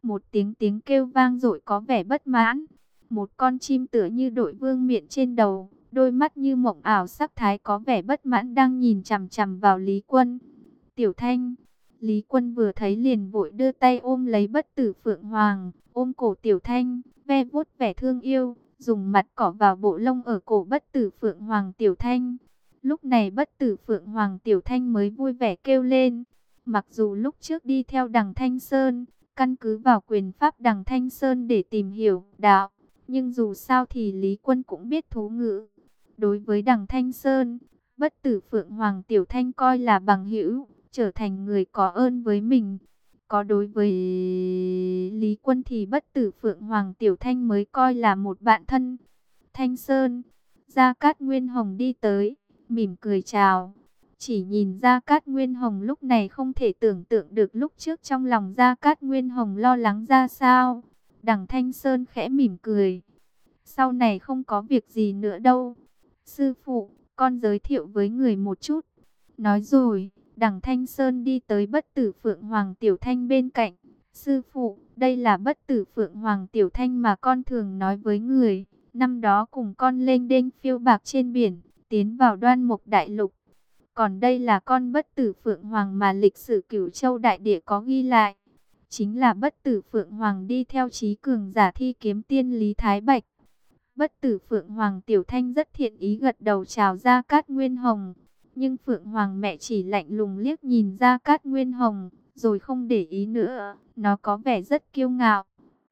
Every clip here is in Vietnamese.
Một tiếng kêu vang dội có vẻ bất mãn. Một con chim tựa như đội vương miện trên đầu, đôi mắt như mộng ảo sắc thái có vẻ bất mãn đang nhìn chằm chằm vào Lý Quân. Tiểu Thanh, Lý Quân vừa thấy liền vội đưa tay ôm lấy Bất Tử Phượng Hoàng, ôm cổ Tiểu Thanh, ve vuốt vẻ thương yêu, dùng mặt cỏ vào bộ lông ở cổ Bất Tử Phượng Hoàng Tiểu Thanh. Lúc này Bất Tử Phượng Hoàng Tiểu Thanh mới vui vẻ kêu lên. Mặc dù lúc trước đi theo Đằng Thanh Sơn, căn cứ vào quyền pháp Đằng Thanh Sơn để tìm hiểu đạo, nhưng dù sao thì Lý Quân cũng biết thú ngữ. Đối với Đằng Thanh Sơn, Bất Tử Phượng Hoàng Tiểu Thanh coi là bằng hữu, trở thành người có ơn với mình. Có đối với Lý Quân thì Bất Tử Phượng Hoàng Tiểu Thanh mới coi là một bạn thân. Thanh Sơn, Gia Cát Nguyên Hồng đi tới, mỉm cười chào. Chỉ nhìn Gia Cát Nguyên Hồng lúc này không thể tưởng tượng được lúc trước trong lòng Gia Cát Nguyên Hồng lo lắng ra sao. Đằng Thanh Sơn khẽ mỉm cười. Sau này không có việc gì nữa đâu. Sư phụ, con giới thiệu với người một chút. Nói rồi, Đằng Thanh Sơn đi tới Bất Tử Phượng Hoàng Tiểu Thanh bên cạnh. Sư phụ, đây là Bất Tử Phượng Hoàng Tiểu Thanh mà con thường nói với người. Năm đó cùng con lênh đênh phiêu bạc trên biển, tiến vào Đoan Mục Đại Lục. Còn đây là con Bất Tử Phượng Hoàng mà lịch sử Cửu Châu Đại Địa có ghi lại. Chính là Bất Tử Phượng Hoàng đi theo chí cường giả thi kiếm tiên Lý Thái Bạch. Bất Tử Phượng Hoàng Tiểu Thanh rất thiện ý gật đầu chào Gia Cát Nguyên Hồng. Nhưng Phượng Hoàng mẹ chỉ lạnh lùng liếc nhìn Gia Cát Nguyên Hồng, rồi không để ý nữa. Nó có vẻ rất kiêu ngạo.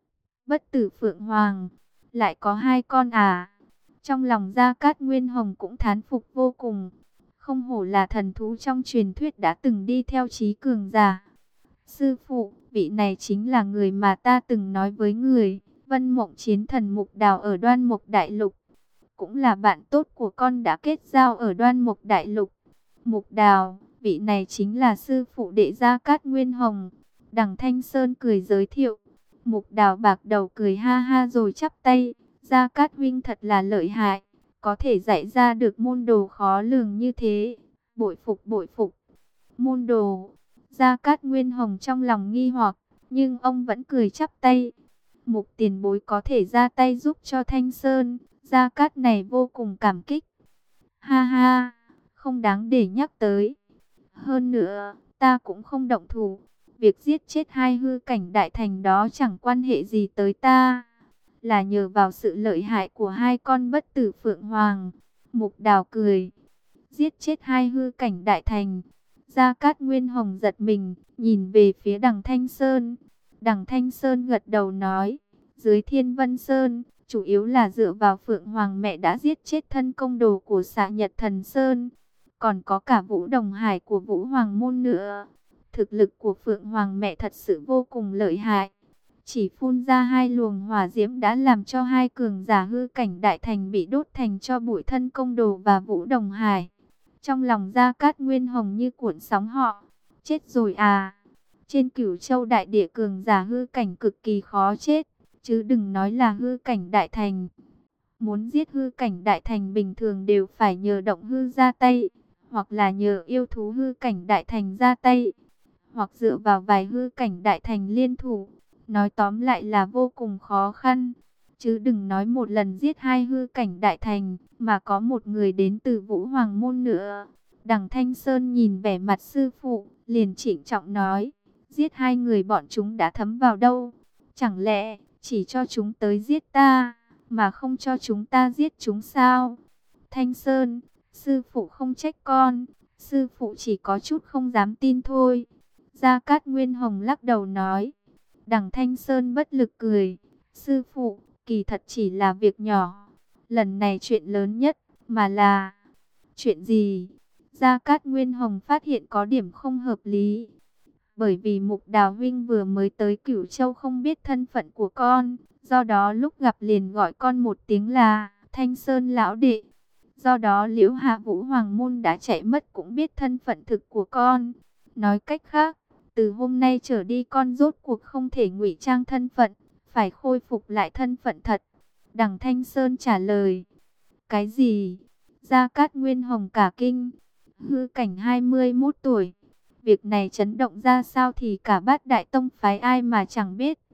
Bất Tử Phượng Hoàng, lại có hai con à? Trong lòng Gia Cát Nguyên Hồng cũng thán phục vô cùng. Không hổ là thần thú trong truyền thuyết đã từng đi theo chí cường giả. Sư phụ, vị này chính là người mà ta từng nói với người. Vân Mộng Chiến Thần Mục Đào ở Đoan Mục Đại Lục. Cũng là bạn tốt của con đã kết giao ở Đoan Mục Đại Lục. Mục Đào, vị này chính là sư phụ đệ Gia Cát Nguyên Hồng. Đằng Thanh Sơn cười giới thiệu. Mục Đào bạc đầu cười ha ha rồi chắp tay. Gia Cát huynh thật là lợi hại. Có thể dạy ra được môn đồ khó lường như thế. Bội phục bội phục. Môn đồ. Gia Cát Nguyên Hồng trong lòng nghi hoặc. Nhưng ông vẫn cười chắp tay. Mục tiền bối có thể ra tay giúp cho Thanh Sơn. Gia Cát này vô cùng cảm kích. Ha ha. Không đáng để nhắc tới. Hơn nữa, ta cũng không động thủ. Việc giết chết hai hư cảnh đại thành đó chẳng quan hệ gì tới ta. Là nhờ vào sự lợi hại của hai con Bất Tử Phượng Hoàng. Mục Đào cười. Giết chết hai hư cảnh đại thành. Gia Cát Nguyên Hồng giật mình, nhìn về phía Đằng Thanh Sơn. Đằng Thanh Sơn gật đầu nói. Dưới Thiên Vân Sơn, chủ yếu là dựa vào Phượng Hoàng mẹ đã giết chết thân công đồ của Xạ Nhật Thần Sơn. Còn có cả Vũ Đồng Hải của Vũ Hoàng Môn nữa. Thực lực của Phượng Hoàng mẹ thật sự vô cùng lợi hại. Chỉ phun ra hai luồng hỏa diễm đã làm cho hai cường giả hư cảnh đại thành bị đốt thành cho bụi thân công đồ và Vũ Đồng Hải. Trong lòng Gia Cát Nguyên Hồng như cuộn sóng họ. Chết rồi à? Trên Cửu Châu Đại Địa cường giả hư cảnh cực kỳ khó chết. Chứ đừng nói là hư cảnh đại thành. Muốn giết hư cảnh đại thành bình thường đều phải nhờ động hư ra tay. Hoặc là nhờ yêu thú hư cảnh đại thành ra tay. Hoặc dựa vào vài hư cảnh đại thành liên thủ. Nói tóm lại là vô cùng khó khăn. Chứ đừng nói một lần giết hai hư cảnh đại thành, mà có một người đến từ Vũ Hoàng Môn nữa. Đằng Thanh Sơn nhìn vẻ mặt sư phụ, liền trịnh trọng nói. Giết hai người bọn chúng đã thấm vào đâu? Chẳng lẽ chỉ cho chúng tới giết ta, mà không cho chúng ta giết chúng sao? Thanh Sơn, sư phụ không trách con. Sư phụ chỉ có chút không dám tin thôi. Gia Cát Nguyên Hồng lắc đầu nói. Đằng Thanh Sơn bất lực cười. Sư phụ, kỳ thật chỉ là việc nhỏ. Lần này chuyện lớn nhất, mà là... Chuyện gì? Gia Cát Nguyên Hồng phát hiện có điểm không hợp lý. Bởi vì Mục Đào huynh vừa mới tới Cửu Châu không biết thân phận của con. Do đó lúc gặp liền gọi con một tiếng là Thanh Sơn lão đệ. Do đó Liễu Hạ Vũ Hoàng Môn đã chạy mất cũng biết thân phận thực của con. Nói cách khác, từ hôm nay trở đi con rốt cuộc không thể ngụy trang thân phận, phải khôi phục lại thân phận thật. Đằng Thanh Sơn trả lời. Cái gì? Gia Cát Nguyên Hồng cả kinh. Hư cảnh 21 tuổi. Việc này chấn động ra sao thì cả Bát Đại Tông phái ai mà chẳng biết.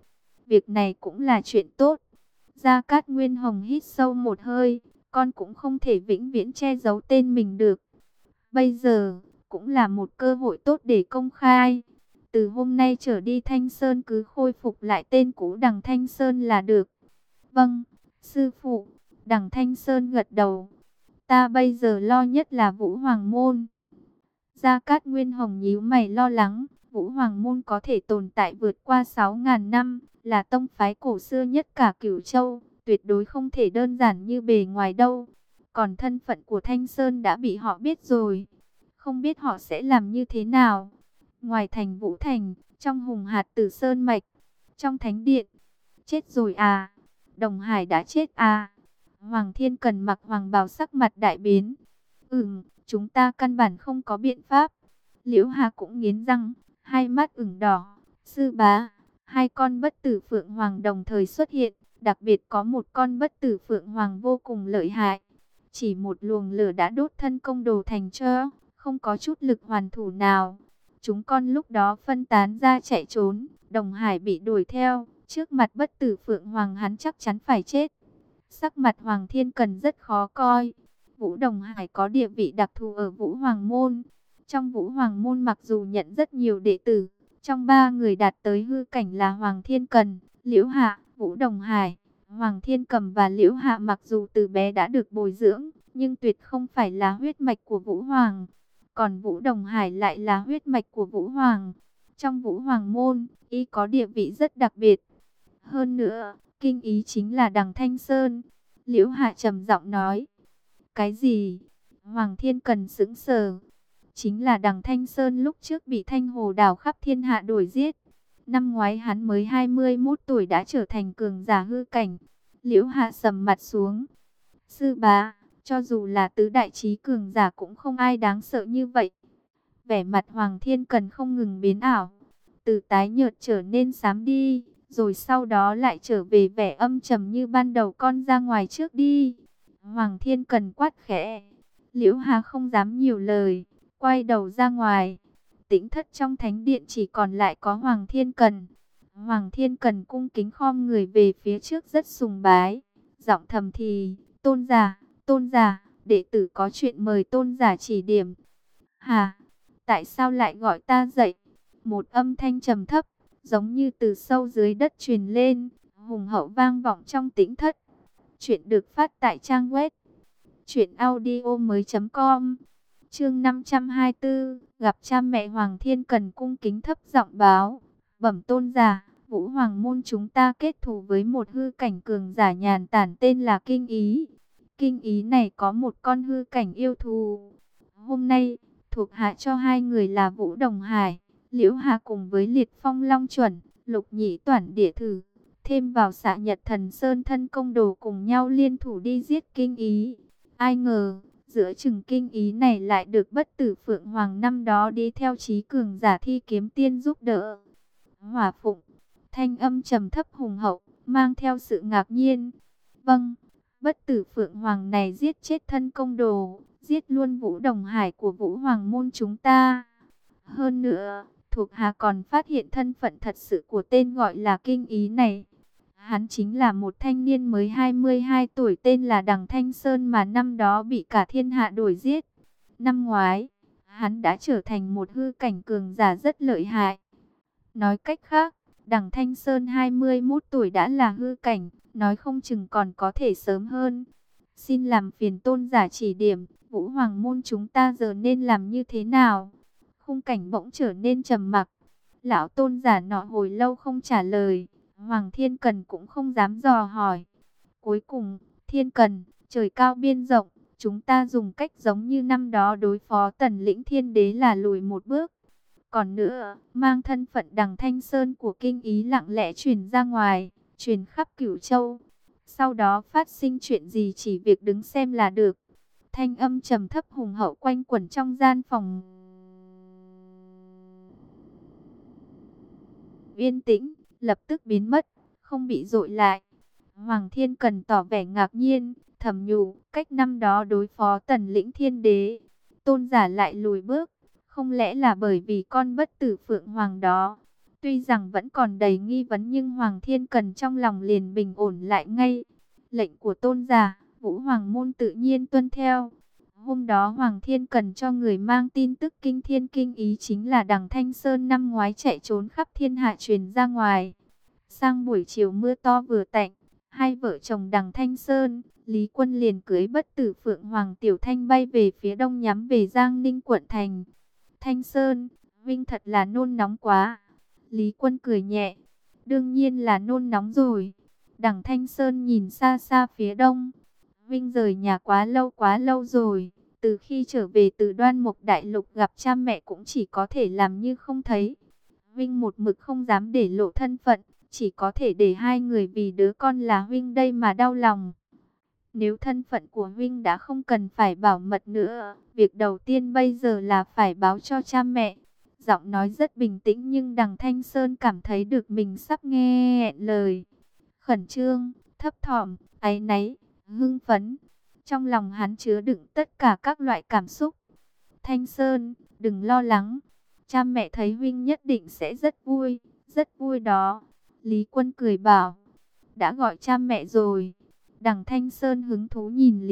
việc này cũng là chuyện tốt. Gia Cát Nguyên Hồng hít sâu một hơi, con cũng không thể vĩnh viễn che giấu tên mình được. Bây giờ, cũng là một cơ hội tốt để công khai. Từ hôm nay trở đi Thanh Sơn cứ khôi phục lại tên cũ Đằng Thanh Sơn là được. Vâng, sư phụ. Đằng Thanh Sơn gật đầu. Ta bây giờ lo nhất là Vũ Hoàng Môn. Gia Cát Nguyên Hồng nhíu mày lo lắng. Vũ Hoàng Môn có thể tồn tại vượt qua 6.000 năm, là tông phái cổ xưa nhất cả Cửu Châu, tuyệt đối không thể đơn giản như bề ngoài đâu. Còn thân phận của Thanh Sơn đã bị họ biết rồi, không biết họ sẽ làm như thế nào. Ngoài thành Vũ Thành, trong Hùng Hạt Tử Sơn Mạch, trong Thánh Điện. Chết rồi à? Đồng Hải đã chết à? Hoàng Thiên Cần mặc hoàng bào sắc mặt đại biến. Chúng ta căn bản không có biện pháp. Liễu Hà cũng nghiến răng, hai mắt ửng đỏ. Sư bá, hai con bất tử phượng hoàng đồng thời xuất hiện, đặc biệt có một con bất tử phượng hoàng vô cùng lợi hại. Chỉ một luồng lửa đã đốt thân công đồ thành tro, không có chút lực hoàn thủ nào. Chúng con lúc đó phân tán ra chạy trốn, Đồng Hải bị đuổi theo, trước mặt bất tử phượng hoàng hắn chắc chắn phải chết. Sắc mặt Hoàng Thiên Cần rất khó coi. Vũ Đồng Hải có địa vị đặc thù ở Vũ Hoàng Môn. Trong Vũ Hoàng Môn mặc dù nhận rất nhiều đệ tử, trong ba người đạt tới hư cảnh là Hoàng Thiên Cần, Liễu Hạ, Vũ Đồng Hải. Hoàng Thiên Cầm và Liễu Hạ mặc dù từ bé đã được bồi dưỡng, nhưng tuyệt không phải là huyết mạch của Vũ Hoàng. Còn Vũ Đồng Hải lại là huyết mạch của Vũ Hoàng. Trong Vũ Hoàng Môn, y có địa vị rất đặc biệt. Hơn nữa, kinh ý chính là Đằng Thanh Sơn. Liễu Hạ trầm giọng nói. Cái gì? Hoàng Thiên Cần sững sờ. Chính là Đằng Thanh Sơn lúc trước bị Thanh Hồ Đảo khắp thiên hạ đuổi giết. Năm ngoái hắn mới 21 tuổi đã trở thành cường giả hư cảnh. Liễu Hạ sầm mặt xuống. Sư bá, cho dù là tứ đại chí cường giả cũng không ai đáng sợ như vậy. Vẻ mặt Hoàng Thiên Cần không ngừng biến ảo. Từ tái nhợt trở nên xám đi, rồi sau đó lại trở về vẻ âm trầm như ban đầu. Con ra ngoài trước đi. Hoàng Thiên Cần quát khẽ. Liễu Hà không dám nhiều lời, quay đầu ra ngoài. Tĩnh thất trong thánh điện chỉ còn lại có Hoàng Thiên Cần. Hoàng Thiên Cần cung kính khom người về phía trước rất sùng bái. Giọng thầm thì, tôn giả, đệ tử có chuyện mời tôn giả chỉ điểm. Hà, tại sao lại gọi ta dậy? Một âm thanh trầm thấp, giống như từ sâu dưới đất truyền lên, hùng hậu vang vọng trong tĩnh thất. Chuyện được phát tại trang web truyệnaudiomoi.com. Chương 524, gặp cha mẹ. Hoàng Thiên Cần cung kính thấp giọng báo, bẩm tôn giả, Vũ Hoàng Môn chúng ta kết thù với một hư cảnh cường giả nhàn tản tên là Kinh Ý. Kinh Ý này có một con hư cảnh yêu thù. Hôm nay, thuộc hạ cho hai người là Vũ Đồng Hải, Liễu Hà cùng với Liệt Phong Long Chuẩn, Lục Nhĩ Toản Địa Thử, thêm vào Xạ Nhật Thần Sơn thân công đồ cùng nhau liên thủ đi giết Kinh Ý. Ai ngờ, giữa chừng Kinh Ý này lại được bất tử Phượng Hoàng năm đó đi theo chí cường giả Thi Kiếm Tiên giúp đỡ. Hỏa Phụng, thanh âm trầm thấp hùng hậu, mang theo sự ngạc nhiên. Vâng, bất tử Phượng Hoàng này giết chết thân công đồ, giết luôn Vũ Đồng Hải của Vũ Hoàng Môn chúng ta. Hơn nữa, thuộc hạ còn phát hiện thân phận thật sự của tên gọi là Kinh Ý này. Hắn chính là một thanh niên mới 22 tuổi tên là Đằng Thanh Sơn mà năm đó bị cả thiên hạ đuổi giết. Năm ngoái, hắn đã trở thành một hư cảnh cường giả rất lợi hại. Nói cách khác, Đằng Thanh Sơn 21 tuổi đã là hư cảnh, nói không chừng còn có thể sớm hơn. Xin làm phiền tôn giả chỉ điểm, Vũ Hoàng Môn chúng ta giờ nên làm như thế nào? Khung cảnh bỗng trở nên trầm mặc. Lão tôn giả nọ hồi lâu không trả lời. Hoàng Thiên Cần cũng không dám dò hỏi. Cuối cùng, Thiên Cần, trời cao biên rộng, chúng ta dùng cách giống như năm đó đối phó Tần Lĩnh Thiên Đế là lùi một bước. Còn nữa, mang thân phận Đằng Thanh Sơn của Kinh Ý lặng lẽ truyền ra ngoài, truyền khắp Cửu Châu. Sau đó phát sinh chuyện gì chỉ việc đứng xem là được. Thanh âm trầm thấp hùng hậu quanh quẩn trong gian phòng. Yên tĩnh, lập tức biến mất, không bị dội lại. Hoàng Thiên Cần tỏ vẻ ngạc nhiên, thầm nhủ, cách năm đó đối phó Tần Lĩnh Thiên Đế, tôn giả lại lùi bước, không lẽ là bởi vì con bất tử Phượng Hoàng đó? Tuy rằng vẫn còn đầy nghi vấn nhưng Hoàng Thiên Cần trong lòng liền bình ổn lại ngay. Lệnh của tôn giả, Vũ Hoàng môn tự nhiên tuân theo. Hôm đó Hoàng Thiên Cần cho người mang tin tức kinh thiên kinh ý chính là đằng Thanh Sơn năm ngoái chạy trốn khắp thiên hạ truyền ra ngoài. Sang buổi chiều mưa to vừa tạnh, hai vợ chồng đằng Thanh Sơn, Lý Quân liền cưới Bất Tử Phượng Hoàng Tiểu Thanh bay về phía đông nhắm về Giang Ninh quận thành. Thanh Sơn, Vinh thật là nôn nóng quá. Lý Quân cười nhẹ, đương nhiên là nôn nóng rồi. Đằng Thanh Sơn nhìn xa xa phía đông. Vinh rời nhà quá lâu rồi. Từ khi trở về từ Đoan Mục Đại Lục gặp cha mẹ cũng chỉ có thể làm như không thấy. Vinh một mực không dám để lộ thân phận, chỉ có thể để hai người vì đứa con là Vinh đây mà đau lòng. Nếu thân phận của Vinh đã không cần phải bảo mật nữa, việc đầu tiên bây giờ là phải báo cho cha mẹ. Giọng nói rất bình tĩnh nhưng đằng Thanh Sơn cảm thấy được mình sắp nghe nghẹn lời. Khẩn trương, thấp thỏm, áy náy, hưng phấn. Trong lòng hắn chứa đựng tất cả các loại cảm xúc. Thanh Sơn, đừng lo lắng. Cha mẹ thấy huynh nhất định sẽ rất vui đó. Lý Quân cười bảo, đã gọi cha mẹ rồi. Đằng Thanh Sơn hứng thú nhìn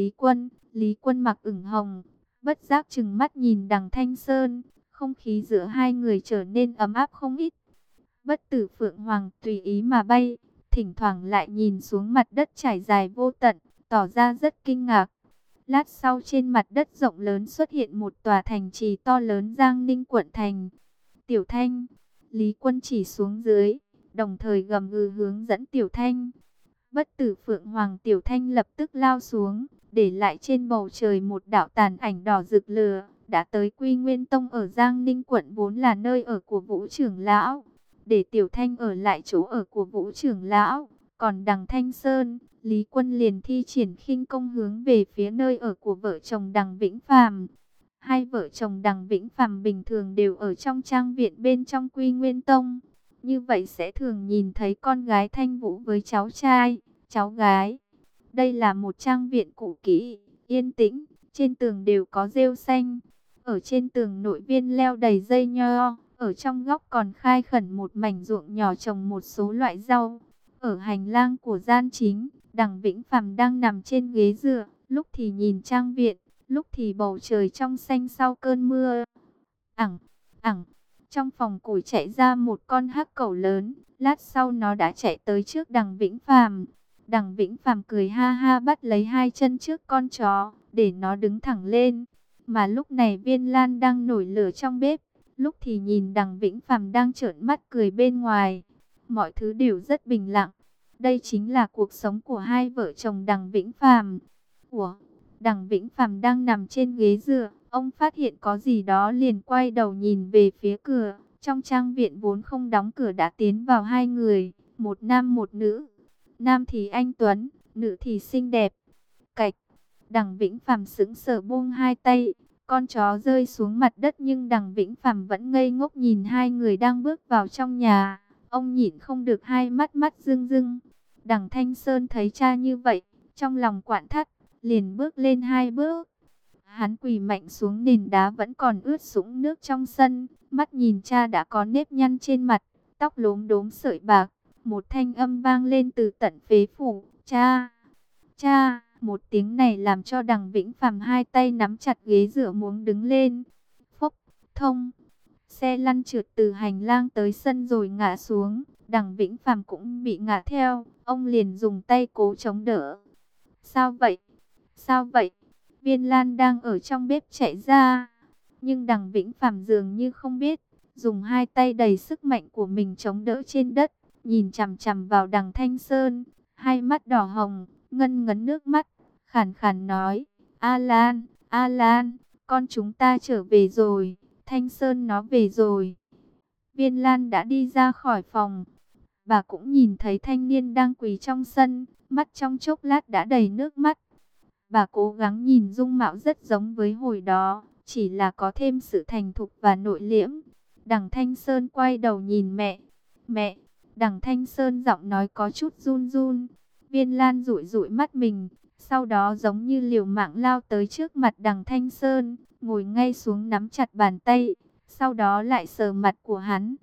Lý Quân mặc ửng hồng, bất giác trừng mắt nhìn đằng Thanh Sơn. Không khí giữa hai người trở nên ấm áp không ít. Bất Tử Phượng Hoàng tùy ý mà bay, thỉnh thoảng lại nhìn xuống mặt đất trải dài vô tận, tỏ ra rất kinh ngạc. Lát sau trên mặt đất rộng lớn xuất hiện một tòa thành trì to lớn Giang Ninh quận thành. Tiểu Thanh, Lý Quân chỉ xuống dưới, đồng thời gầm gừ hướng dẫn Tiểu Thanh. Bất Tử Phượng Hoàng Tiểu Thanh lập tức lao xuống, để lại trên bầu trời một đạo tàn ảnh đỏ rực lửa. Đã tới Quy Nguyên Tông ở Giang Ninh quận vốn là nơi ở của Vũ trưởng lão, để Tiểu Thanh ở lại chỗ ở của Vũ trưởng lão. Còn đằng Thanh Sơn, Lý Quân liền thi triển khinh công hướng về phía nơi ở của vợ chồng đằng Vĩnh Phàm. Hai vợ chồng đằng Vĩnh Phàm bình thường đều ở trong trang viện bên trong Quy Nguyên Tông. Như vậy sẽ thường nhìn thấy con gái Thanh Vũ với cháu trai, cháu gái. Đây là một trang viện cũ kỹ, yên tĩnh, trên tường đều có rêu xanh. Ở trên tường nội viên leo đầy dây nho, ở trong góc còn khai khẩn một mảnh ruộng nhỏ trồng một số loại rau. Ở hành lang của gian chính, đằng Vĩnh Phàm đang nằm trên ghế dựa, lúc thì nhìn trang viện, lúc thì bầu trời trong xanh sau cơn mưa. Ẳng, ẳng, trong phòng củi chạy ra một con hắc cẩu lớn, lát sau nó đã chạy tới trước đằng Vĩnh Phàm. Đằng Vĩnh Phàm cười ha ha bắt lấy hai chân trước con chó, để nó đứng thẳng lên. Mà lúc này Viên Lan đang nổi lửa trong bếp, lúc thì nhìn đằng Vĩnh Phàm đang trợn mắt cười bên ngoài. Mọi thứ đều rất bình lặng. Đây chính là cuộc sống của hai vợ chồng đằng Vĩnh Phàm. Ủa, đằng Vĩnh Phàm đang nằm trên ghế dựa, ông phát hiện có gì đó liền quay đầu nhìn về phía cửa. Trong trang viện vốn không đóng cửa đã tiến vào hai người, một nam một nữ. Nam thì anh tuấn, nữ thì xinh đẹp. Cạch, đằng Vĩnh Phàm sững sờ buông hai tay, con chó rơi xuống mặt đất nhưng đằng Vĩnh Phàm vẫn ngây ngốc nhìn hai người đang bước vào trong nhà. Ông nhịn không được hai mắt mắt rưng rưng. Đằng Thanh Sơn thấy cha như vậy, trong lòng quặn thắt, liền bước lên hai bước. Hắn quỳ mạnh xuống nền đá vẫn còn ướt sũng nước trong sân, mắt nhìn cha đã có nếp nhăn trên mặt, tóc lốm đốm sợi bạc. Một thanh âm vang lên từ tận phế phủ, cha, cha. Một tiếng này làm cho đằng Vĩnh Phàm hai tay nắm chặt ghế dựa muốn đứng lên. Phốc, thông, xe lăn trượt từ hành lang tới sân rồi ngã xuống. Đằng Vĩnh Phàm cũng bị ngã theo, ông liền dùng tay cố chống đỡ. Sao vậy? Sao vậy? Viên Lan đang ở trong bếp chạy ra, nhưng đằng Vĩnh Phàm dường như không biết, dùng hai tay đầy sức mạnh của mình chống đỡ trên đất, nhìn chằm chằm vào đằng Thanh Sơn, hai mắt đỏ hồng, ngân ngấn nước mắt, khàn khàn nói: "A Lan, A Lan, con chúng ta trở về rồi, Thanh Sơn nó về rồi." Viên Lan đã đi ra khỏi phòng. Bà cũng nhìn thấy thanh niên đang quỳ trong sân, mắt trong chốc lát đã đầy nước mắt. Bà cố gắng nhìn dung mạo rất giống với hồi đó, chỉ là có thêm sự thành thục và nội liễm. Đằng Thanh Sơn quay đầu nhìn mẹ. Mẹ, đằng Thanh Sơn giọng nói có chút run run. Viên Lan dụi dụi mắt mình, sau đó giống như liều mạng lao tới trước mặt đằng Thanh Sơn, ngồi ngay xuống nắm chặt bàn tay, sau đó lại sờ mặt của hắn.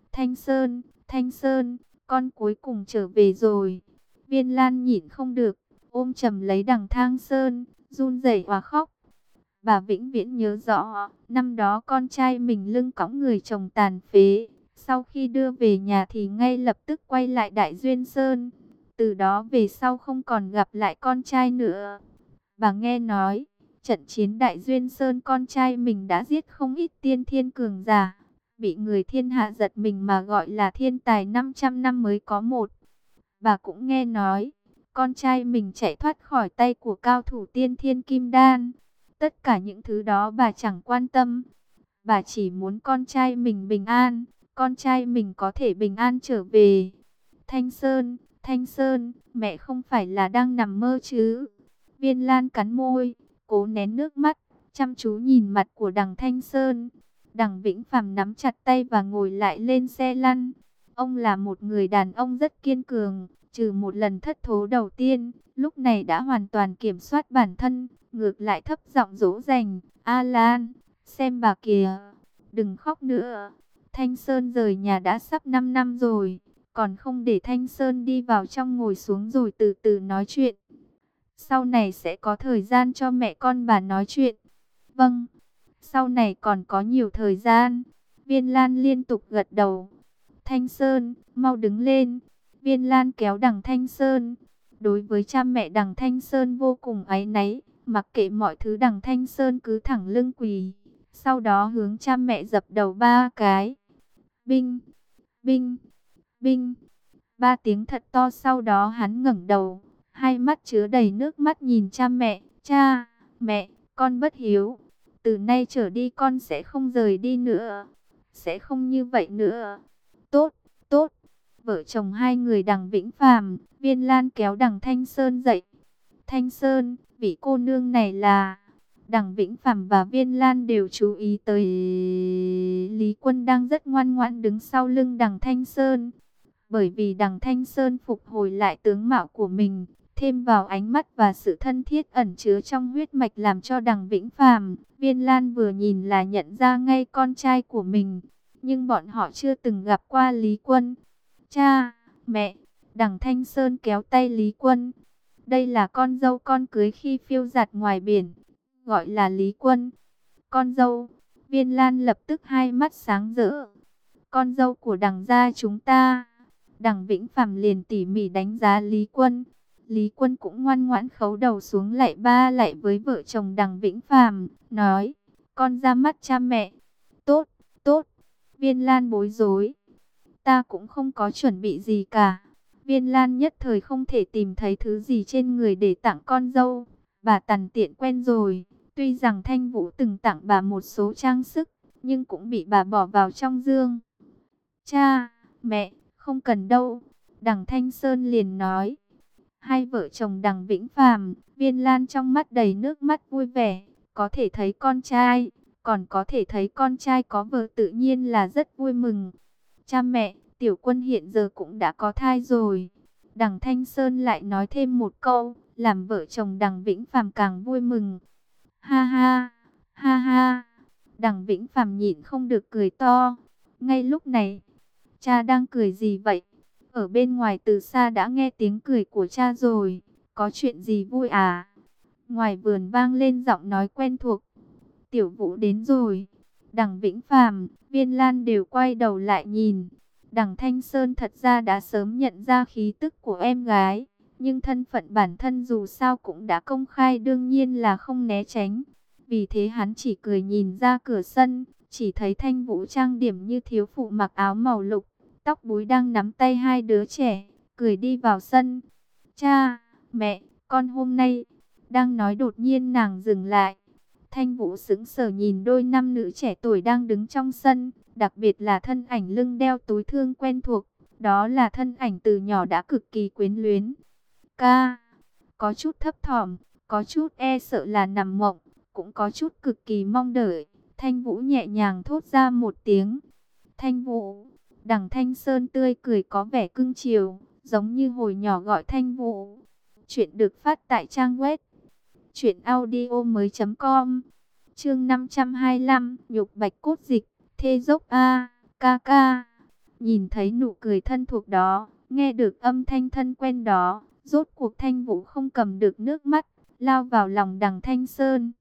Thanh Sơn, con cuối cùng trở về rồi. Viên Lan nhịn không được, ôm chầm lấy Đằng Thang Sơn, run rẩy và khóc. Bà vĩnh viễn nhớ rõ, năm đó con trai mình lưng cõng người chồng tàn phế. Sau khi đưa về nhà thì ngay lập tức quay lại Đại Duyên Sơn. Từ đó về sau không còn gặp lại con trai nữa. Bà nghe nói, trận chiến Đại Duyên Sơn con trai mình đã giết không ít tiên thiên cường giả. Bị người thiên hạ giật mình mà gọi là thiên tài 500 năm mới có một. Bà cũng nghe nói, con trai mình chạy thoát khỏi tay của cao thủ tiên thiên kim đan. Tất cả những thứ đó bà chẳng quan tâm. Bà chỉ muốn con trai mình bình an, con trai mình có thể bình an trở về. Thanh Sơn, mẹ không phải là đang nằm mơ chứ? Viên Lan cắn môi, cố nén nước mắt, chăm chú nhìn mặt của Đằng Thanh Sơn. Đằng Vĩnh Phàm nắm chặt tay và ngồi lại lên xe lăn. Ông là một người đàn ông rất kiên cường, trừ một lần thất thố đầu tiên, lúc này đã hoàn toàn kiểm soát bản thân, ngược lại thấp giọng dỗ dành, "A Lan, xem bà kìa, đừng khóc nữa. Thanh Sơn rời nhà đã sắp 5 năm rồi, còn không để Thanh Sơn đi vào trong ngồi xuống rồi từ từ nói chuyện. Sau này sẽ có thời gian cho mẹ con bà nói chuyện." "Vâng, sau này còn có nhiều thời gian." Viên Lan liên tục gật đầu. "Thanh Sơn, mau đứng lên." Viên Lan kéo Đằng Thanh Sơn. Đối với cha mẹ Đằng Thanh Sơn vô cùng áy náy, mặc kệ mọi thứ Đằng Thanh Sơn cứ thẳng lưng quỳ. Sau đó hướng cha mẹ dập đầu 3 cái. Binh, binh, binh. 3 tiếng thật to, sau đó hắn ngẩng đầu, hai mắt chứa đầy nước mắt nhìn cha mẹ. "Cha, mẹ, con bất hiếu. Từ nay trở đi con sẽ không rời đi nữa. Sẽ không như vậy nữa." "Tốt, tốt." Vợ chồng hai người Đằng Vĩnh Phàm, Viên Lan kéo Đằng Thanh Sơn dậy. "Thanh Sơn, vị cô nương này là..." Đằng Vĩnh Phàm và Viên Lan đều chú ý tới Lý Quân đang rất ngoan ngoãn đứng sau lưng Đằng Thanh Sơn. Bởi vì Đằng Thanh Sơn phục hồi lại tướng mạo của mình, thêm vào ánh mắt và sự thân thiết ẩn chứa trong huyết mạch làm cho Đằng Vĩnh Phàm, Viên Lan vừa nhìn là nhận ra ngay con trai của mình. Nhưng bọn họ chưa từng gặp qua Lý Quân. "Cha, mẹ." Đằng Thanh Sơn kéo tay Lý Quân. "Đây là con dâu con cưới khi phiêu dạt ngoài biển, gọi là Lý Quân." "Con dâu?" Viên Lan lập tức hai mắt sáng rỡ. "Con dâu của Đằng gia chúng ta." Đằng Vĩnh Phàm liền tỉ mỉ đánh giá Lý Quân. Lý Quân cũng ngoan ngoãn khấu đầu xuống lạy ba lạy với vợ chồng Đằng Vĩnh Phàm, nói: "Con ra mắt cha mẹ." "Tốt, tốt." Viên Lan bối rối. "Ta cũng không có chuẩn bị gì cả." Viên Lan nhất thời không thể tìm thấy thứ gì trên người để tặng con dâu. Bà tằn tiện quen rồi. Tuy rằng Thanh Vũ từng tặng bà một số trang sức, nhưng cũng bị bà bỏ vào trong dương. "Cha, mẹ, không cần đâu." Đằng Thanh Sơn liền nói. Hai vợ chồng Đằng Vĩnh Phàm, Viên Lan trong mắt đầy nước mắt vui vẻ. Có thể thấy con trai, còn có thể thấy con trai có vợ tự nhiên là rất vui mừng. "Cha mẹ, Tiểu Quân hiện giờ cũng đã có thai rồi." Đằng Thanh Sơn lại nói thêm một câu, làm vợ chồng Đằng Vĩnh Phàm càng vui mừng. "Ha ha, ha ha." Đằng Vĩnh Phàm nhịn không được cười to. Ngay lúc này, "Cha đang cười gì vậy?" Ở bên ngoài từ xa đã nghe tiếng cười của cha rồi. "Có chuyện gì vui à?" Ngoài vườn vang lên giọng nói quen thuộc. "Tiểu Vũ đến rồi." Đằng Vĩnh Phàm, Viên Lan đều quay đầu lại nhìn. Đằng Thanh Sơn thật ra đã sớm nhận ra khí tức của em gái, nhưng thân phận bản thân dù sao cũng đã công khai, đương nhiên là không né tránh. Vì thế hắn chỉ cười nhìn ra cửa sân, chỉ thấy Thanh Vũ trang điểm như thiếu phụ mặc áo màu lục, tóc búi đang nắm tay hai đứa trẻ, cười đi vào sân. "Cha, mẹ, con hôm nay..." Đang nói đột nhiên nàng dừng lại. Thanh Vũ sững sờ nhìn đôi nam nữ trẻ tuổi đang đứng trong sân, đặc biệt là thân ảnh lưng đeo túi thương quen thuộc. Đó là thân ảnh từ nhỏ đã cực kỳ quyến luyến. "Ca." Có chút thấp thỏm, có chút e sợ là nằm mộng, cũng có chút cực kỳ mong đợi. Thanh Vũ nhẹ nhàng thốt ra một tiếng. "Thanh Vũ." Đằng Thanh Sơn tươi cười có vẻ cưng chiều, giống như hồi nhỏ gọi Thanh Vũ. Chuyện được phát tại trang web truyệnaudiomoi.com. Chương 525, nhục bạch cốt dịch, thê dốc a, ca ca. Nhìn thấy nụ cười thân thuộc đó, nghe được âm thanh thân quen đó, rốt cuộc Thanh Vũ không cầm được nước mắt, lao vào lòng Đằng Thanh Sơn.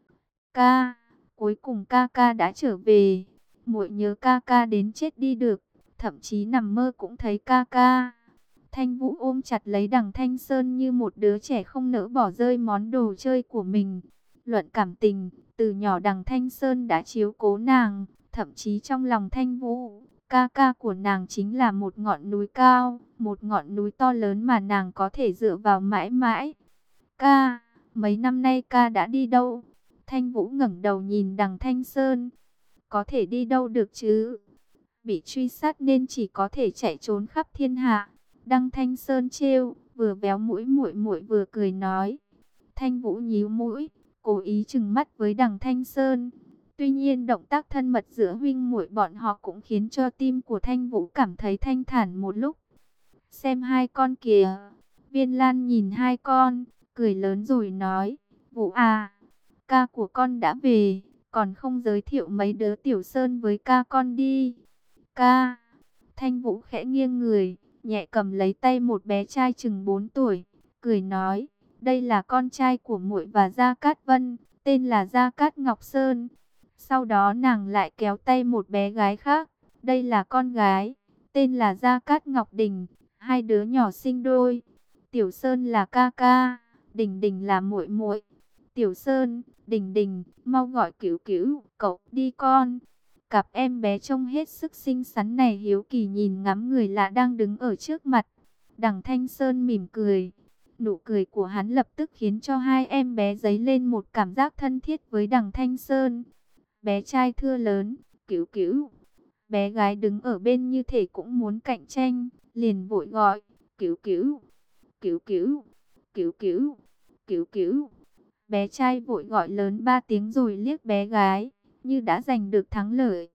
Ca, cuối cùng ca ca đã trở về. Muội nhớ ca ca đến chết đi được, thậm chí nằm mơ cũng thấy ca ca. Thanh Vũ ôm chặt lấy Đằng Thanh Sơn như một đứa trẻ không nỡ bỏ rơi món đồ chơi của mình. Luận cảm tình, từ nhỏ Đằng Thanh Sơn đã chiếu cố nàng, thậm chí trong lòng Thanh Vũ, ca ca của nàng chính là một ngọn núi cao, một ngọn núi to lớn mà nàng có thể dựa vào mãi mãi. Ca, mấy năm nay ca đã đi đâu? Thanh Vũ ngẩng đầu nhìn Đằng Thanh Sơn. Có thể đi đâu được chứ? Bị truy sát nên chỉ có thể chạy trốn khắp thiên hạ. Đằng Thanh Sơn trêu, vừa véo mũi muội muội vừa cười nói. Thanh Vũ nhíu mũi, cố ý trừng mắt với Đằng Thanh Sơn. Tuy nhiên động tác thân mật giữa huynh muội bọn họ cũng khiến cho tim của Thanh Vũ cảm thấy thanh thản một lúc. Xem hai con kìa. Viên Lan nhìn hai con, cười lớn rồi nói. Vũ à, ca của con đã về, còn không giới thiệu mấy đứa tiểu sơn với ca con đi. Ca. Thanh Vũ khẽ nghiêng người, nhẹ cầm lấy tay một bé trai chừng 4 tuổi, cười nói, đây là con trai của muội và Gia Cát Vân, tên là Gia Cát Ngọc Sơn. Sau đó nàng lại kéo tay một bé gái khác, đây là con gái, tên là Gia Cát Ngọc Đình, hai đứa nhỏ sinh đôi. Tiểu Sơn là ca ca, Đình Đình là muội muội. Tiểu Sơn, Đình Đình, mau gọi Cửu Cửu, cậu đi con. Cặp em bé trông hết sức xinh xắn này hiếu kỳ nhìn ngắm người lạ đang đứng ở trước mặt. Đằng Thanh Sơn mỉm cười. Nụ cười của hắn lập tức khiến cho hai em bé dấy lên một cảm giác thân thiết với Đằng Thanh Sơn. Bé trai thưa lớn, Cửu Cửu. Bé gái đứng ở bên như thể cũng muốn cạnh tranh, liền vội gọi, Cửu Cửu, Cửu Cửu, Cửu Cửu, Cửu Cửu. Bé trai vội gọi lớn 3 tiếng rồi liếc bé gái, như đã giành được thắng lợi.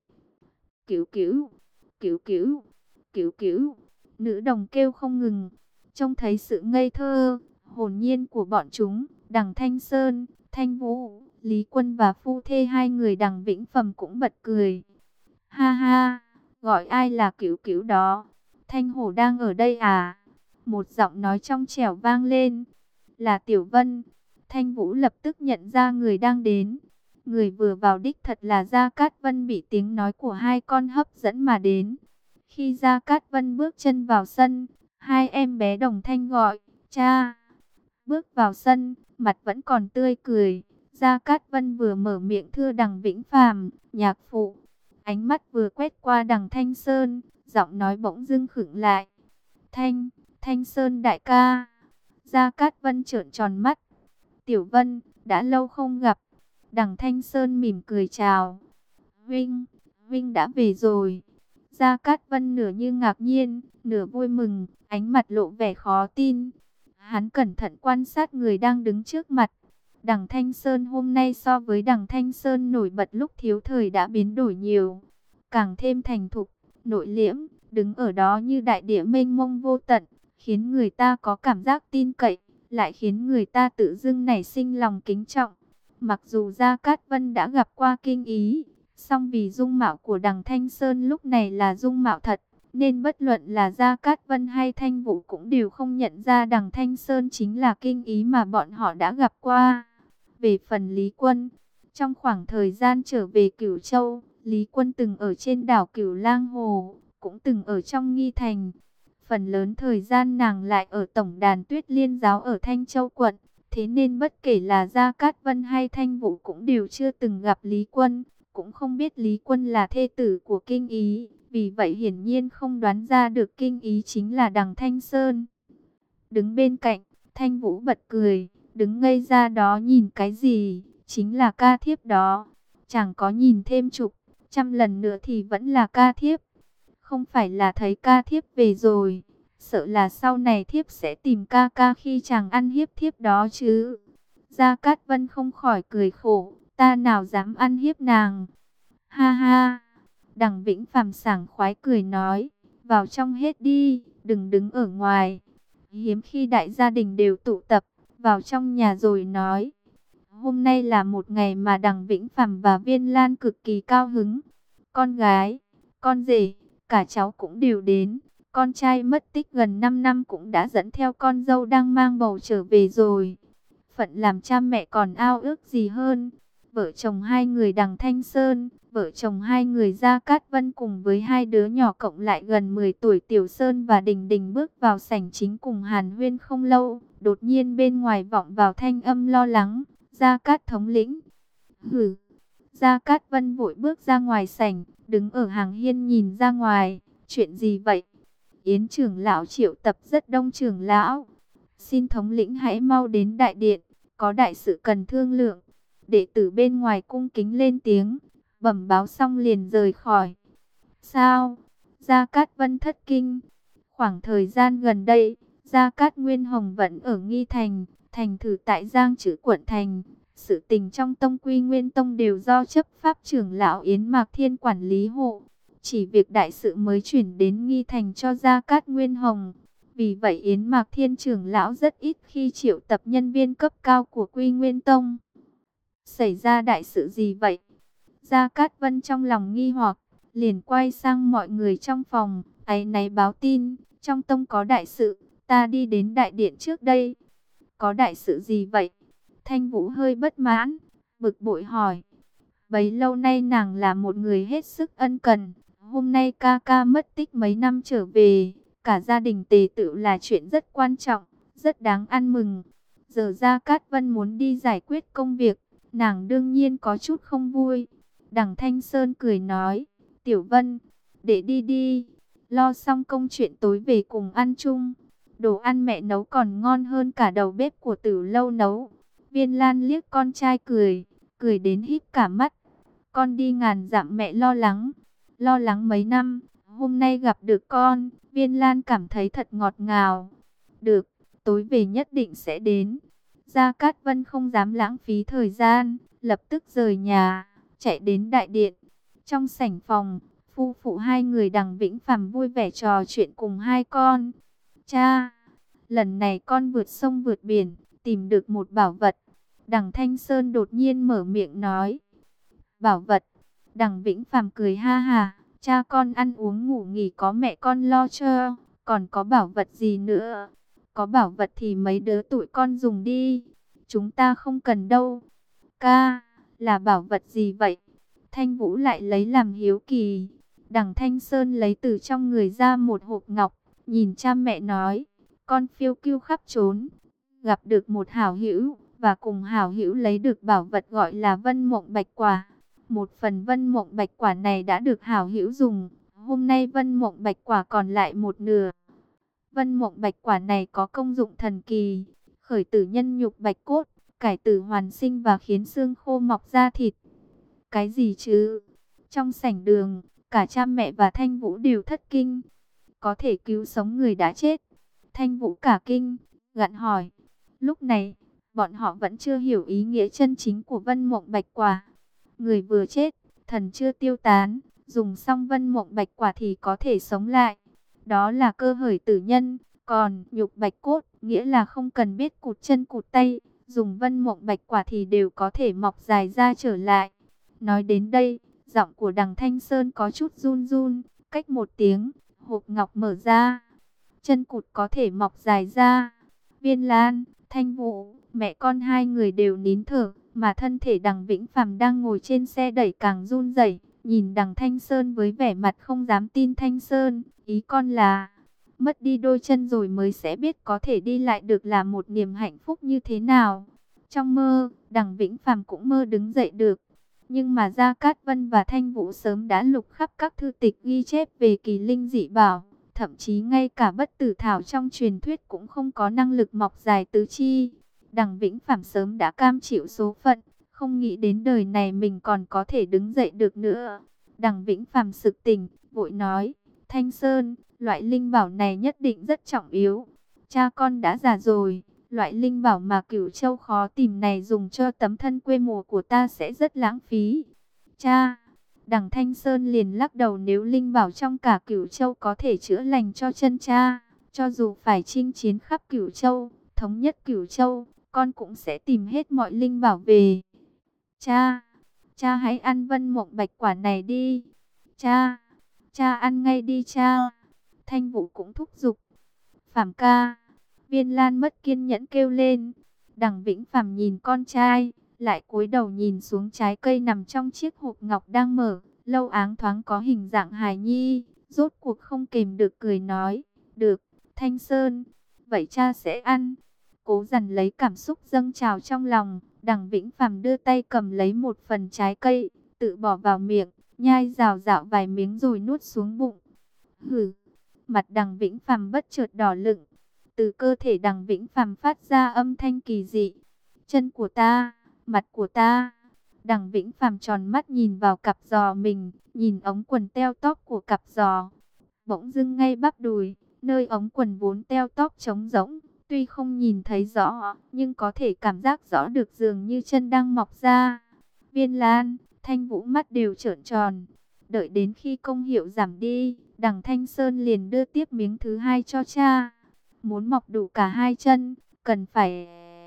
Cửu Cửu, Cửu Cửu, Cửu Cửu. Nữ đồng kêu không ngừng. Trông thấy sự ngây thơ, hồn nhiên của bọn chúng, Đằng Thanh Sơn, Thanh Vũ, Lý Quân và phu thê hai người Đằng Vĩnh Phẩm cũng bật cười. Ha ha, gọi ai là Cửu Cửu đó? Thanh Hổ đang ở đây à? Một giọng nói trong trẻo vang lên. Là Tiểu Vân. Thanh Vũ lập tức nhận ra người đang đến. Người vừa vào đích thật là Gia Cát Vân, bị tiếng nói của hai con hấp dẫn mà đến. Khi Gia Cát Vân bước chân vào sân, hai em bé đồng thanh gọi, cha. Bước vào sân, mặt vẫn còn tươi cười. Gia Cát Vân vừa mở miệng thưa Đằng Vĩnh Phàm, nhạc phụ. Ánh mắt vừa quét qua Đằng Thanh Sơn, giọng nói bỗng dưng khựng lại. Thanh Sơn đại ca. Gia Cát Vân trợn tròn mắt. Tiểu Vân, đã lâu không gặp. Đằng Thanh Sơn mỉm cười chào. Vinh đã về rồi. Gia Cát Vân nửa như ngạc nhiên, nửa vui mừng, ánh mặt lộ vẻ khó tin. Hắn cẩn thận quan sát người đang đứng trước mặt. Đằng Thanh Sơn hôm nay so với Đằng Thanh Sơn nổi bật lúc thiếu thời đã biến đổi nhiều. Càng thêm thành thục, nội liễm, đứng ở đó như đại địa mênh mông vô tận, khiến người ta có cảm giác tin cậy, lại khiến người ta tự dưng nảy sinh lòng kính trọng. Mặc dù Gia Cát Vân đã gặp qua kinh ý, song vì dung mạo của Đằng Thanh Sơn lúc này là dung mạo thật, nên bất luận là Gia Cát Vân hay Thanh Vũ cũng đều không nhận ra Đằng Thanh Sơn chính là kinh ý mà bọn họ đã gặp qua. Về phần Lý Quân, trong khoảng thời gian trở về Cửu Châu, Lý Quân từng ở trên đảo Cửu Lang Hồ, cũng từng ở trong Nghi Thành. Phần lớn thời gian nàng lại ở tổng đàn Tuyết Liên giáo ở Thanh Châu quận. Thế nên bất kể là Gia Cát Vân hay Thanh Vũ cũng đều chưa từng gặp Lý Quân, cũng không biết Lý Quân là thê tử của Kinh Ý, vì vậy hiển nhiên không đoán ra được Kinh Ý chính là Đằng Thanh Sơn. Đứng bên cạnh, Thanh Vũ bật cười, đứng ngây ra đó nhìn cái gì, chính là ca thiếp đó. Chẳng có nhìn thêm chục, trăm lần nữa thì vẫn là ca thiếp. Không phải là thấy ca thiếp về rồi, sợ là sau này thiếp sẽ tìm ca ca khi chàng ăn hiếp thiếp đó chứ. Gia Cát Vân không khỏi cười khổ, ta nào dám ăn hiếp nàng. Ha ha, Đằng Vĩnh Phàm sảng khoái cười nói, vào trong hết đi, đừng đứng ở ngoài. Hiếm khi đại gia đình đều tụ tập, vào trong nhà rồi nói. Hôm nay là một ngày mà Đằng Vĩnh Phàm và Viên Lan cực kỳ cao hứng. Con gái, con rể, cả cháu cũng đều đến. Con trai mất tích gần 5 năm cũng đã dẫn theo con dâu đang mang bầu trở về rồi. Phận làm cha mẹ còn ao ước gì hơn. Vợ chồng hai người Đằng Thanh Sơn, vợ chồng hai người Gia Cát Vân cùng với hai đứa nhỏ cộng lại gần 10 tuổi Tiểu Sơn và Đình Đình bước vào sảnh chính cùng hàn huyên không lâu. Đột nhiên bên ngoài vọng vào thanh âm lo lắng. Gia Cát thống lĩnh. Hử. Gia Cát Vân vội bước ra ngoài sảnh, đứng ở hàng hiên nhìn ra ngoài. Chuyện gì vậy? Yến trưởng lão triệu tập rất đông trưởng lão. Xin thống lĩnh hãy mau đến đại điện, có đại sự cần thương lượng. Đệ tử bên ngoài cung kính lên tiếng, bẩm báo xong liền rời khỏi. Sao? Gia Cát Vân thất kinh. Khoảng thời gian gần đây, Gia Cát Nguyên Hồng vẫn ở Nghi Thành, thành thử tại Giang Trữ quận thành. Sự tình trong tông Quy Nguyên Tông đều do chấp pháp trưởng lão Yến Mạc Thiên quản lý hộ. Chỉ việc đại sự mới chuyển đến Nghi Thành cho Gia Cát Nguyên Hồng. Vì vậy Yến Mạc Thiên trưởng lão rất ít khi triệu tập nhân viên cấp cao của Quy Nguyên Tông. Xảy ra đại sự gì vậy? Gia Cát Vân trong lòng nghi hoặc, liền quay sang mọi người trong phòng, áy náy báo tin, trong tông có đại sự, ta đi đến đại điện trước đây. Có đại sự gì vậy? Thanh Vũ hơi bất mãn, bực bội hỏi. Bấy lâu nay nàng là một người hết sức ân cần, hôm nay ca ca mất tích mấy năm trở về, cả gia đình tề tựu là chuyện rất quan trọng, rất đáng ăn mừng. Giờ Gia Cát Vân muốn đi giải quyết công việc, nàng đương nhiên có chút không vui. Đằng Thanh Sơn cười nói, Tiểu Vân, để đi đi, lo xong công chuyện tối về cùng ăn chung. Đồ ăn mẹ nấu còn ngon hơn cả đầu bếp của Tử Lâu nấu. Viên Lan liếc con trai cười, cười đến híp cả mắt. Con đi ngàn dặm mẹ lo lắng mấy năm, hôm nay gặp được con, Viên Lan cảm thấy thật ngọt ngào. Được, tối về nhất định sẽ đến. Gia Cát Vân không dám lãng phí thời gian, lập tức rời nhà, chạy đến đại điện. Trong sảnh phòng, phu phụ hai người Đằng Vĩnh Phàm vui vẻ trò chuyện cùng hai con. Cha, lần này con vượt sông vượt biển, tìm được một bảo vật. Đằng Thanh Sơn đột nhiên mở miệng nói. Bảo vật? Đằng Vĩnh Phàm cười ha ha, cha con ăn uống ngủ nghỉ có mẹ con lo cho, còn có bảo vật gì nữa? Có bảo vật thì mấy đứa tụi con dùng đi, chúng ta không cần đâu. Ca, là bảo vật gì vậy? Thanh Vũ lại lấy làm hiếu kỳ. Đằng Thanh Sơn lấy từ trong người ra một hộp ngọc, nhìn cha mẹ nói, con phiêu kiêu khắp trốn, gặp được một hảo hữu, và cùng hảo hữu lấy được bảo vật gọi là Vân Mộng Bạch Quả. Một phần Vân Mộng Bạch Quả này đã được hảo hữu dùng, hôm nay Vân Mộng Bạch Quả còn lại một nửa. Vân Mộng Bạch Quả này có công dụng thần kỳ, khởi tử nhân nhục bạch cốt, cải tử hoàn sinh và khiến xương khô mọc ra thịt. Cái gì chứ? Trong sảnh đường, cả cha mẹ và Thanh Vũ đều thất kinh. Có thể cứu sống người đã chết. Thanh Vũ cả kinh, gặng hỏi. Lúc này, bọn họ vẫn chưa hiểu ý nghĩa chân chính của Vân Mộng Bạch Quả. Người vừa chết, thần chưa tiêu tán, dùng xong Vân Mộng Bạch Quả thì có thể sống lại. Đó là cơ hởi tử nhân, còn nhục bạch cốt, nghĩa là không cần biết cụt chân cụt tay, dùng Vân Mộng Bạch Quả thì đều có thể mọc dài ra trở lại. Nói đến đây, giọng của Đằng Thanh Sơn có chút run run, cách một tiếng, hộp ngọc mở ra. Chân cụt có thể mọc dài ra. Viên Lan, Thanh Vũ, mẹ con hai người đều nín thở, mà thân thể Đằng Vĩnh Phàm đang ngồi trên xe đẩy càng run rẩy, nhìn Đằng Thanh Sơn với vẻ mặt không dám tin. Thanh Sơn, ý con là mất đi đôi chân rồi mới sẽ biết có thể đi lại được là một niềm hạnh phúc như thế nào. Trong mơ, Đằng Vĩnh Phàm cũng mơ đứng dậy được. Nhưng mà Gia Cát Vân và Thanh Vũ sớm đã lục khắp các thư tịch ghi chép về kỳ linh dị bảo. Thậm chí ngay cả bất tử thảo trong truyền thuyết cũng không có năng lực mọc dài tứ chi. Đằng Vĩnh Phàm sớm đã cam chịu số phận, không nghĩ đến đời này mình còn có thể đứng dậy được nữa. Đằng Vĩnh Phàm sực tỉnh, vội nói, Thanh Sơn, loại linh bảo này nhất định rất trọng yếu. Cha con đã già rồi, loại linh bảo mà Cửu Châu khó tìm này dùng cho tấm thân quê mùa của ta sẽ rất lãng phí. Cha! Đằng Thanh Sơn liền lắc đầu, nếu linh bảo trong cả Cửu Châu có thể chữa lành cho chân cha, cho dù phải chinh chiến khắp Cửu Châu, thống nhất Cửu Châu, con cũng sẽ tìm hết mọi linh bảo về. Cha! Cha hãy ăn Vân Mộng Bạch Quả này đi. Cha! Cha ăn ngay đi cha. Thanh Vũ cũng thúc giục. Phàm ca. Viên Lan mất kiên nhẫn kêu lên. Đằng Vĩnh Phàm nhìn con trai, lại cúi đầu nhìn xuống trái cây nằm trong chiếc hộp ngọc đang mở, lâu áng thoáng có hình dạng hài nhi, rốt cuộc không kềm được cười nói, được, Thanh Sơn, vậy cha sẽ ăn. Cố dằn lấy cảm xúc dâng trào trong lòng, đằng Vĩnh Phàm đưa tay cầm lấy một phần trái cây, tự bỏ vào miệng, nhai rào rạo vài miếng rồi nuốt xuống bụng. Hừ, mặt đằng Vĩnh Phàm bất chợt đỏ lựng, từ cơ thể đằng Vĩnh Phàm phát ra âm thanh kỳ dị. Chân của ta, mặt của ta. Đằng Vĩnh Phàm tròn mắt nhìn vào cặp giò mình, nhìn ống quần teo tóp của cặp giò. Bỗng dưng ngay bắp đùi, nơi ống quần vốn teo tóp trống rỗng, tuy không nhìn thấy rõ, nhưng có thể cảm giác rõ được dường như chân đang mọc ra. Viên Lan, Thanh Vũ mắt đều trợn tròn. Đợi đến khi công hiệu giảm đi, đằng Thanh Sơn liền đưa tiếp miếng thứ hai cho cha. Muốn mọc đủ cả hai chân, cần phải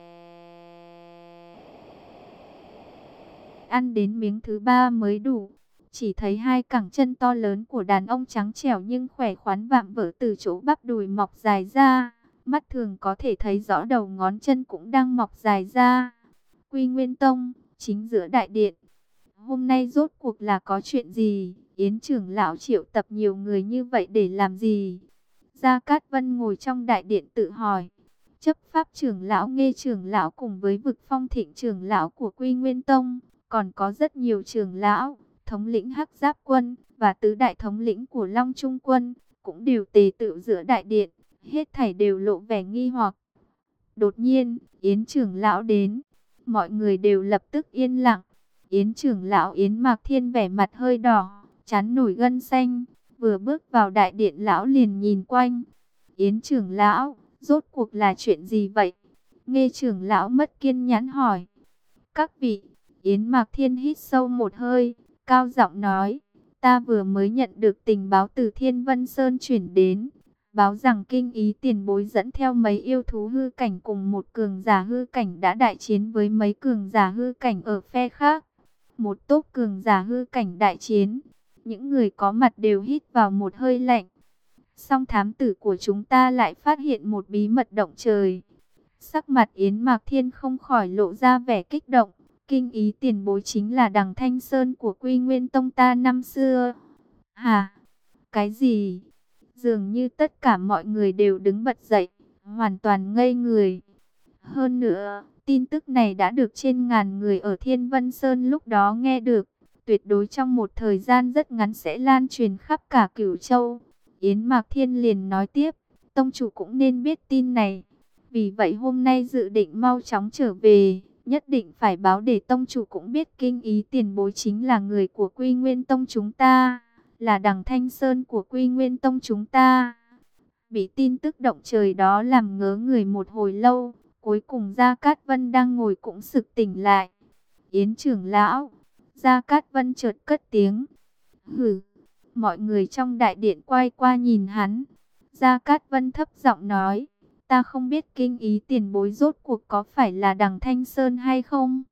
ăn đến miếng thứ ba mới đủ. Chỉ thấy hai cẳng chân to lớn của đàn ông trắng trẻo nhưng khỏe khoắn vạm vỡ từ chỗ bắp đùi mọc dài ra. Mắt thường có thể thấy rõ đầu ngón chân cũng đang mọc dài ra. Quy Nguyên Tông, chính giữa đại điện. Hôm nay rốt cuộc là có chuyện gì? Yến trưởng lão triệu tập nhiều người như vậy để làm gì? Gia Cát Vân ngồi trong đại điện tự hỏi. Chấp pháp trưởng lão Nghê trưởng lão cùng với Vực Phong Thịnh trưởng lão của Quy Nguyên Tông, còn có rất nhiều trưởng lão, thống lĩnh Hắc Giáp quân và tứ đại thống lĩnh của Long Trung quân cũng đều tề tựu giữa đại điện, hết thảy đều lộ vẻ nghi hoặc. Đột nhiên, Yến trưởng lão đến, mọi người đều lập tức yên lặng. Yến trưởng lão Yến Mạc Thiên vẻ mặt hơi đỏ, trán nổi gân xanh, vừa bước vào đại điện lão liền nhìn quanh. Yến trưởng lão, rốt cuộc là chuyện gì vậy? Nghê trưởng lão mất kiên nhẫn hỏi. Các vị, Yến Mạc Thiên hít sâu một hơi, cao giọng nói, ta vừa mới nhận được tình báo từ Thiên Vân Sơn chuyển đến, báo rằng Kinh Ý tiền bối dẫn theo mấy yêu thú hư cảnh cùng một cường giả hư cảnh đã đại chiến với mấy cường giả hư cảnh ở phe khác. Một tốp cường giả hư cảnh đại chiến, những người có mặt đều hít vào một hơi lạnh. Song thám tử của chúng ta lại phát hiện một bí mật động trời. Sắc mặt Yến Mạc Thiên không khỏi lộ ra vẻ kích động. Kinh Ý tiền bối chính là đằng Thanh Sơn của Quy Nguyên Tông ta năm xưa. Hả? Cái gì? Dường như tất cả mọi người đều đứng bật dậy, hoàn toàn ngây người. Hơn nữa, tin tức này đã được trên ngàn người ở Thiên Vân Sơn lúc đó nghe được. Tuyệt đối trong một thời gian rất ngắn sẽ lan truyền khắp cả Cửu Châu. Yến Mạc Thiên liền nói tiếp, tông chủ cũng nên biết tin này. Vì vậy hôm nay dự định mau chóng trở về, nhất định phải báo để tông chủ cũng biết Kinh Ý tiền bối chính là người của Quy Nguyên Tông chúng ta, là đằng Thanh Sơn của Quy Nguyên Tông chúng ta. Bị tin tức động trời đó làm ngớ người một hồi lâu, cuối cùng Gia Cát Vân đang ngồi cũng sực tỉnh lại. Yến trưởng lão, Gia Cát Vân chợt cất tiếng. Hừ, mọi người trong đại điện quay qua nhìn hắn. Gia Cát Vân thấp giọng nói, ta không biết Kinh Ý tiền bối rốt cuộc có phải là đằng Thanh Sơn hay không.